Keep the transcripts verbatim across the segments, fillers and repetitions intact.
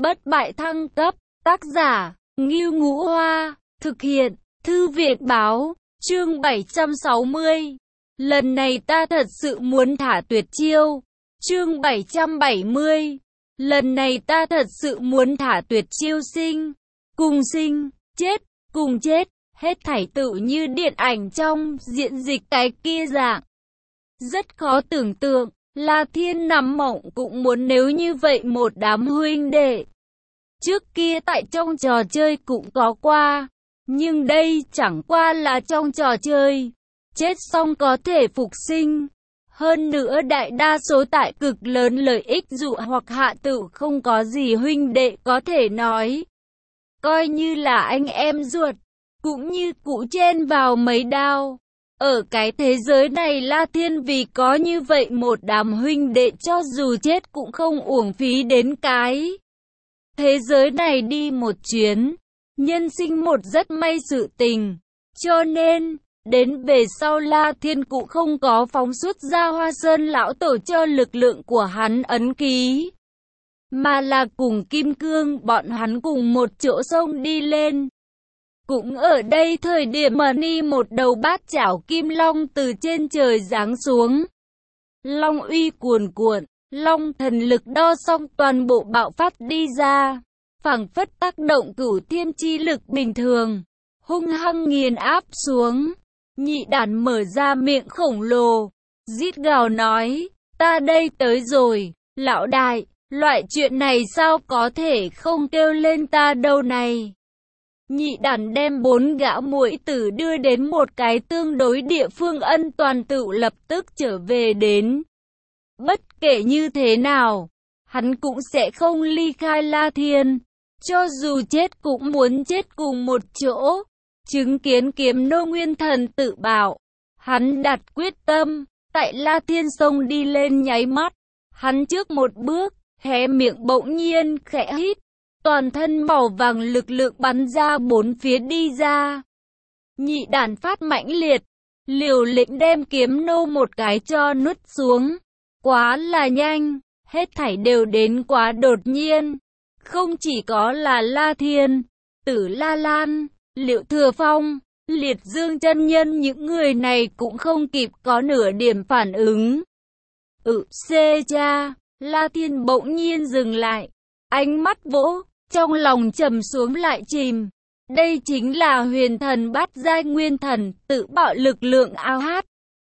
Bất bại thăng cấp, tác giả, Ngưu Ngũ Hoa, thực hiện, Thư viện Báo, chương bảy trăm sáu mươi. Lần này ta thật sự muốn thả tuyệt chiêu. Chương bảy trăm bảy mươi. Lần này ta thật sự muốn thả tuyệt chiêu sinh, cùng sinh, chết, cùng chết, hết thảy tự như điện ảnh trong diễn dịch cái kia dạng. Rất khó tưởng tượng, La Thiên nằm mộng cũng muốn nếu như vậy một đám huynh đệ. Trước kia tại trong trò chơi cũng có qua, nhưng đây chẳng qua là trong trò chơi. Chết xong có thể phục sinh. Hơn nữa đại đa số tại cực lớn lợi ích dụ hoặc hạ tử không có gì huynh đệ có thể nói. Coi như là anh em ruột, cũng như cụ chen vào mấy đao. Ở cái thế giới này La Thiên vì có như vậy một đám huynh đệ cho dù chết cũng không uổng phí đến cái thế giới này đi một chuyến. Nhân sinh một rất may sự tình. Cho nên, đến về sau La Thiên cũng không có phóng xuất ra Hoa Sơn lão tổ cho lực lượng của hắn ấn ký. Mà là cùng Kim Cương bọn hắn cùng một chỗ sông đi lên. Cũng ở đây thời điểm mà ni một đầu bát chảo kim long từ trên trời giáng xuống. Long uy cuồn cuộn, long thần lực đo xong toàn bộ bạo phát đi ra. Phảng phất tác động cửu thiên chi lực bình thường, hung hăng nghiền áp xuống. Nhị đản mở ra miệng khổng lồ, rít gào nói, ta đây tới rồi, lão đại, loại chuyện này sao có thể không kêu lên ta đâu này. Nhị đản đem bốn gã muội tử đưa đến một cái tương đối địa phương ân toàn tự lập tức trở về đến. Bất kể như thế nào, hắn cũng sẽ không ly khai La Thiên. Cho dù chết cũng muốn chết cùng một chỗ. Chứng kiến kiếm nô nguyên thần tự bảo, hắn đặt quyết tâm, tại La Thiên sông đi lên nháy mắt. Hắn trước một bước, hé miệng bỗng nhiên khẽ hít, toàn thân màu vàng lực lượng bắn ra bốn phía đi ra. Nhị đản phát mãnh liệt, liều lĩnh đem kiếm nô một cái cho nuốt xuống. Quá là nhanh, hết thảy đều đến quá đột nhiên. Không chỉ có là La Thiên, Tử La Lan, Liệu Thừa Phong, Liệt Dương chân nhân những người này cũng không kịp có nửa điểm phản ứng. Ừ, xê cha, La Thiên bỗng nhiên dừng lại, ánh mắt vỗ, trong lòng trầm xuống lại chìm. Đây chính là huyền thần bát giai nguyên thần, tự bạo lực lượng ao hát.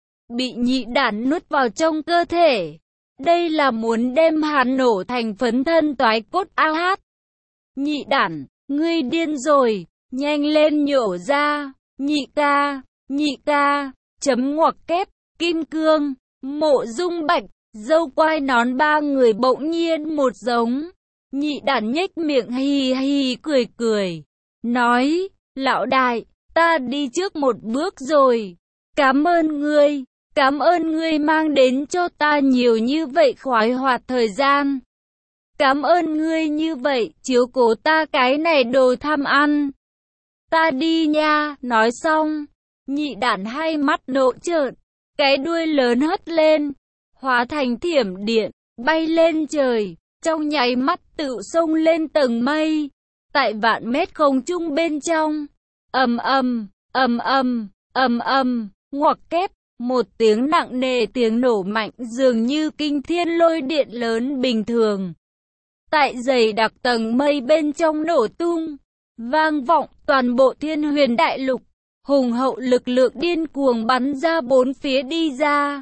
Bị nhị đản nuốt vào trong cơ thể. Đây là muốn đem hắn nổ thành phấn thân toái cốt ao hát. Nhị đản, ngươi điên rồi, nhanh lên nhổ ra. Nhị ca, nhị ca, chấm ngoặc kép, Kim Cương, Mộ Dung Bạch, Dâu Quai Nón ba người bỗng nhiên một giống. Nhị đản nhếch miệng hì hì cười cười, nói, lão đại, ta đi trước một bước rồi. Cảm ơn ngươi. Cảm ơn ngươi mang đến cho ta nhiều như vậy khoái hoạt thời gian. Cảm ơn ngươi như vậy, chiếu cố ta cái này đồ tham ăn. Ta đi nha, nói xong. Nhị đản hai mắt nộ trợn, cái đuôi lớn hất lên, hóa thành thiểm điện, bay lên trời, trong nháy mắt tự xông lên tầng mây. Tại vạn mét không trung bên trong, ầm ầm, ầm ầm, ầm ầm, ngoặc kép. Một tiếng nặng nề tiếng nổ mạnh dường như kinh thiên lôi điện lớn bình thường. Tại dày đặc tầng mây bên trong nổ tung, vang vọng toàn bộ thiên huyền đại lục, hùng hậu lực lượng điên cuồng bắn ra bốn phía đi ra.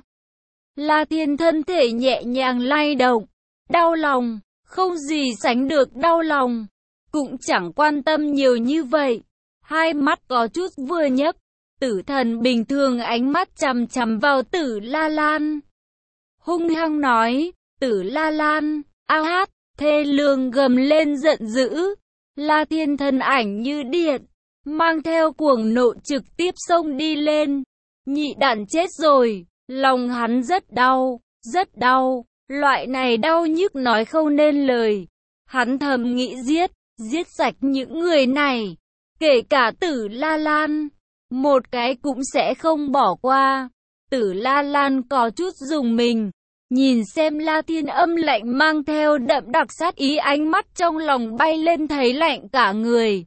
La Thiên thân thể nhẹ nhàng lay động, đau lòng, không gì sánh được đau lòng, cũng chẳng quan tâm nhiều như vậy, hai mắt có chút vừa nhấc. Tử thần bình thường ánh mắt chằm chằm vào Tử La Lan. Hung hăng nói, Tử La Lan, ao hát, thê lương gầm lên giận dữ. La Thiên thân ảnh như điện, mang theo cuồng nộ trực tiếp xông đi lên. Nhị đản chết rồi, lòng hắn rất đau, rất đau, loại này đau nhức nói không nên lời. Hắn thầm nghĩ giết, giết sạch những người này, kể cả Tử La Lan. Một cái cũng sẽ không bỏ qua. Tử La Lan có chút dùng mình, Nhìn xem La Thiên âm lạnh mang theo đậm đặc sát ý, ánh mắt trong lòng bay lên thấy lạnh cả người.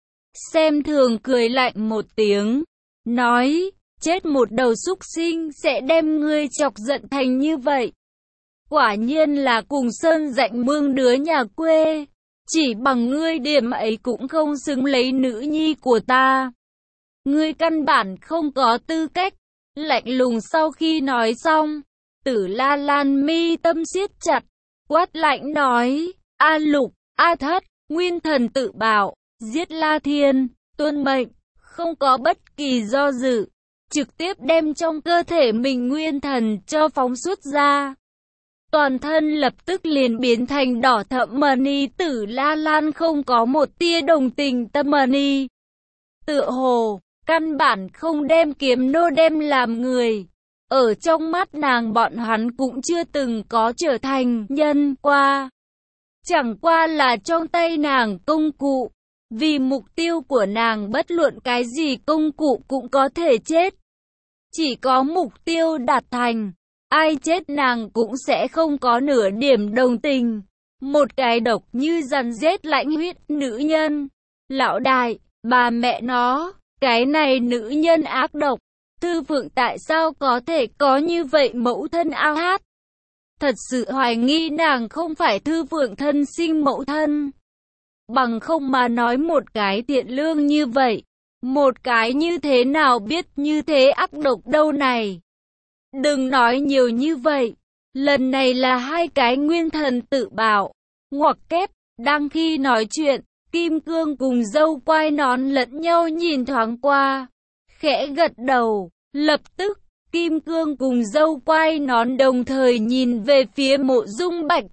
Xem thường cười lạnh một tiếng, nói, chết một đầu súc sinh sẽ đem ngươi chọc giận thành như vậy. Quả nhiên là cùng sơn rạnh mương đứa nhà quê, chỉ bằng ngươi điểm ấy cũng không xứng lấy nữ nhi của ta. Ngươi căn bản không có tư cách. Lạnh lùng sau khi nói xong, Tử La Lan mi tâm siết chặt, quát lạnh nói, A Lục, A Thất, nguyên thần tự bảo, giết La Thiên, tuân mệnh, không có bất kỳ do dự, trực tiếp đem trong cơ thể mình nguyên thần cho phóng xuất ra. Toàn thân lập tức liền biến thành đỏ thẫm mani. Tử La Lan không có một tia đồng tình tâm mani. Tựa hồ, căn bản không đem kiếm nô đem làm người. Ở trong mắt nàng bọn hắn cũng chưa từng có trở thành nhân qua. Chẳng qua là trong tay nàng công cụ. Vì mục tiêu của nàng bất luận cái gì công cụ cũng có thể chết. Chỉ có mục tiêu đạt thành, ai chết nàng cũng sẽ không có nửa điểm đồng tình. Một cái độc như rắn rết lãnh huyết nữ nhân. Lão đại, bà mẹ nó, cái này nữ nhân ác độc. Thư Phượng tại sao có thể có như vậy mẫu thân ao hát? Thật sự hoài nghi nàng không phải Thư Phượng thân sinh mẫu thân. Bằng không mà nói một cái thiện lương như vậy. Một cái như thế nào biết như thế ác độc đâu này. Đừng nói nhiều như vậy. Lần này là hai cái nguyên thần tự bảo. Ngoặc kép, đang khi nói chuyện, Kim Cương cùng dâu quai nón lẫn nhau nhìn thoáng qua. Khẽ gật đầu, lập tức, Kim Cương cùng dâu quai nón đồng thời nhìn về phía Mộ Dung Bạch.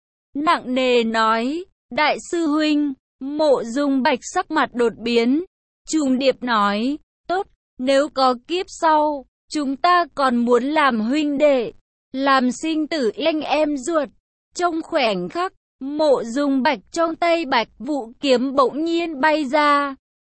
Nặng nề nói, đại sư huynh. Mộ Dung Bạch sắc mặt đột biến. Trùng điệp nói, tốt, nếu có kiếp sau, chúng ta còn muốn làm huynh đệ, làm sinh tử anh em ruột. Trong khoảnh khắc, Mộ Dung Bạch trong tay Bạch Vũ kiếm bỗng nhiên bay ra,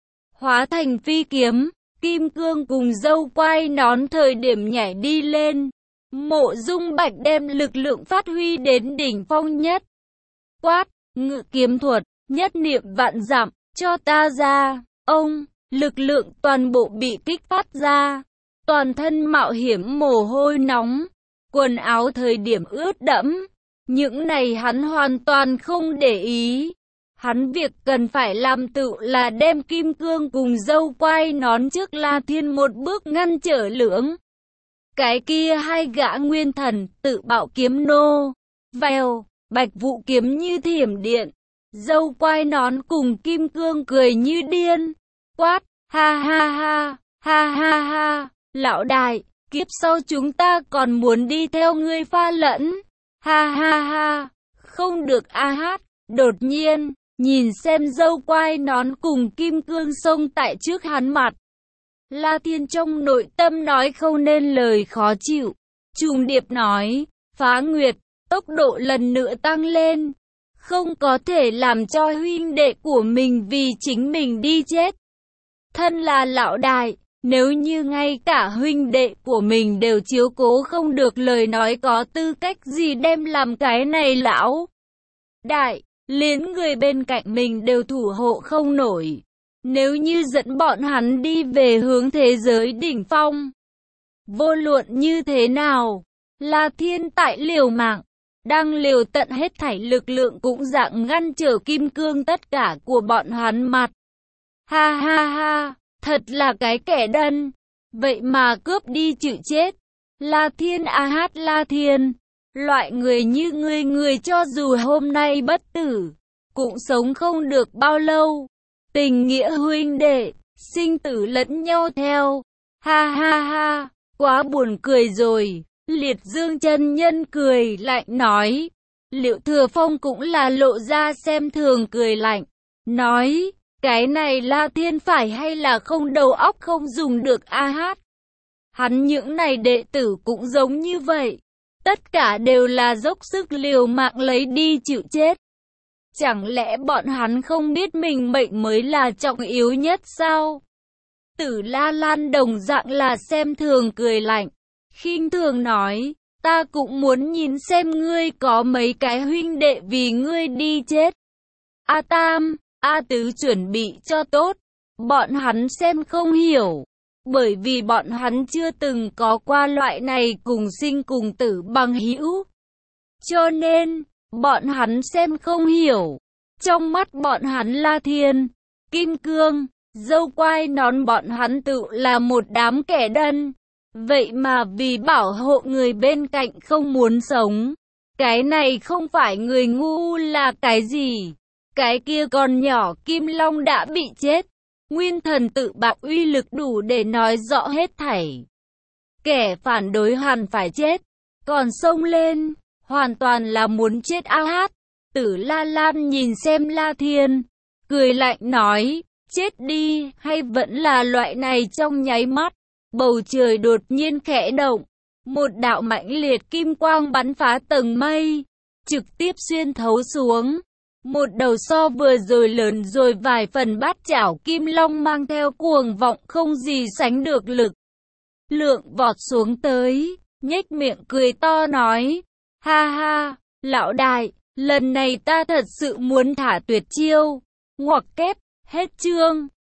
hóa thành phi kiếm. Kim Cương cùng dâu quai nón thời điểm nhảy đi lên. Mộ Dung Bạch đem lực lượng phát huy đến đỉnh phong nhất. Quát, ngự kiếm thuật, nhất niệm vạn dặm, cho ta ra. Ông, lực lượng toàn bộ bị kích phát ra. Toàn thân mạo hiểm mồ hôi nóng, quần áo thời điểm ướt đẫm. Những này hắn hoàn toàn không để ý. Hắn việc cần phải làm tự là đem Kim Cương cùng dâu quai nón trước La Thiên một bước ngăn trở lưỡng. Cái kia hai gã nguyên thần tự bạo kiếm nô. Vèo, Bạch Vũ kiếm như thiểm điện. Dâu quai nón cùng Kim Cương cười như điên. Quát, ha ha ha, ha ha ha, lão đại, kiếp sau chúng ta còn muốn đi theo ngươi pha lẫn. Ha ha ha, không được a hát. Đột nhiên, nhìn xem dâu quai nón cùng Kim Cương xông tại trước hắn mặt. La Thiên trong nội tâm nói không nên lời khó chịu. Trùng điệp nói, Phá Nguyệt, tốc độ lần nữa tăng lên. Không có thể làm cho huynh đệ của mình vì chính mình đi chết. Thân là lão đại, nếu như ngay cả huynh đệ của mình đều chiếu cố không được lời nói có tư cách gì đem làm cái này lão đại, liền người bên cạnh mình đều thủ hộ không nổi. Nếu như dẫn bọn hắn đi về hướng thế giới đỉnh phong, vô luận như thế nào, La Thiên tại liều mạng, đang liều tận hết thảy lực lượng cũng dạng ngăn trở Kim Cương tất cả của bọn hắn mặt. Ha ha ha, thật là cái kẻ đần, vậy mà cướp đi chịu chết. La Thiên a hát La Thiên, loại người như ngươi người cho dù hôm nay bất tử, cũng sống không được bao lâu. Tình nghĩa huynh đệ, sinh tử lẫn nhau theo. Ha ha ha, quá buồn cười rồi. Liệt Dương chân nhân cười lạnh nói. Liệu Thừa Phong cũng là lộ ra xem thường cười lạnh. Nói, cái này La Thiên phải hay là không đầu óc không dùng được a hát. Hắn những này đệ tử cũng giống như vậy. Tất cả đều là dốc sức liều mạng lấy đi chịu chết. Chẳng lẽ bọn hắn không biết mình mệnh mới là trọng yếu nhất sao? Tử La Lan đồng dạng là xem thường cười lạnh. Khinh thường nói, ta cũng muốn nhìn xem ngươi có mấy cái huynh đệ vì ngươi đi chết. A Tam, A Tứ chuẩn bị cho tốt, bọn hắn xem không hiểu, bởi vì bọn hắn chưa từng có qua loại này cùng sinh cùng tử bằng hữu. Cho nên, bọn hắn xem không hiểu. Trong mắt bọn hắn La Thiên, Kim Cương, Dâu Quai Nón bọn hắn tự là một đám kẻ đần. Vậy mà vì bảo hộ người bên cạnh không muốn sống. Cái này không phải người ngu là cái gì? Cái kia còn nhỏ Kim Long đã bị chết. Nguyên thần tự bạo uy lực đủ để nói rõ hết thảy. Kẻ phản đối hẳn phải chết. Còn xông lên, hoàn toàn là muốn chết a hát. Tử La Lan nhìn xem La Thiên, cười lạnh nói, chết đi, hay vẫn là loại này trong nháy mắt. Bầu trời đột nhiên khẽ động, một đạo mãnh liệt kim quang bắn phá tầng mây, trực tiếp xuyên thấu xuống. Một đầu so vừa rồi lớn rồi vài phần bát chảo kim long mang theo cuồng vọng không gì sánh được lực. Lượng vọt xuống tới, nhếch miệng cười to nói, ha ha, lão đại, lần này ta thật sự muốn thả tuyệt chiêu. Ngoặc kép, hết chương.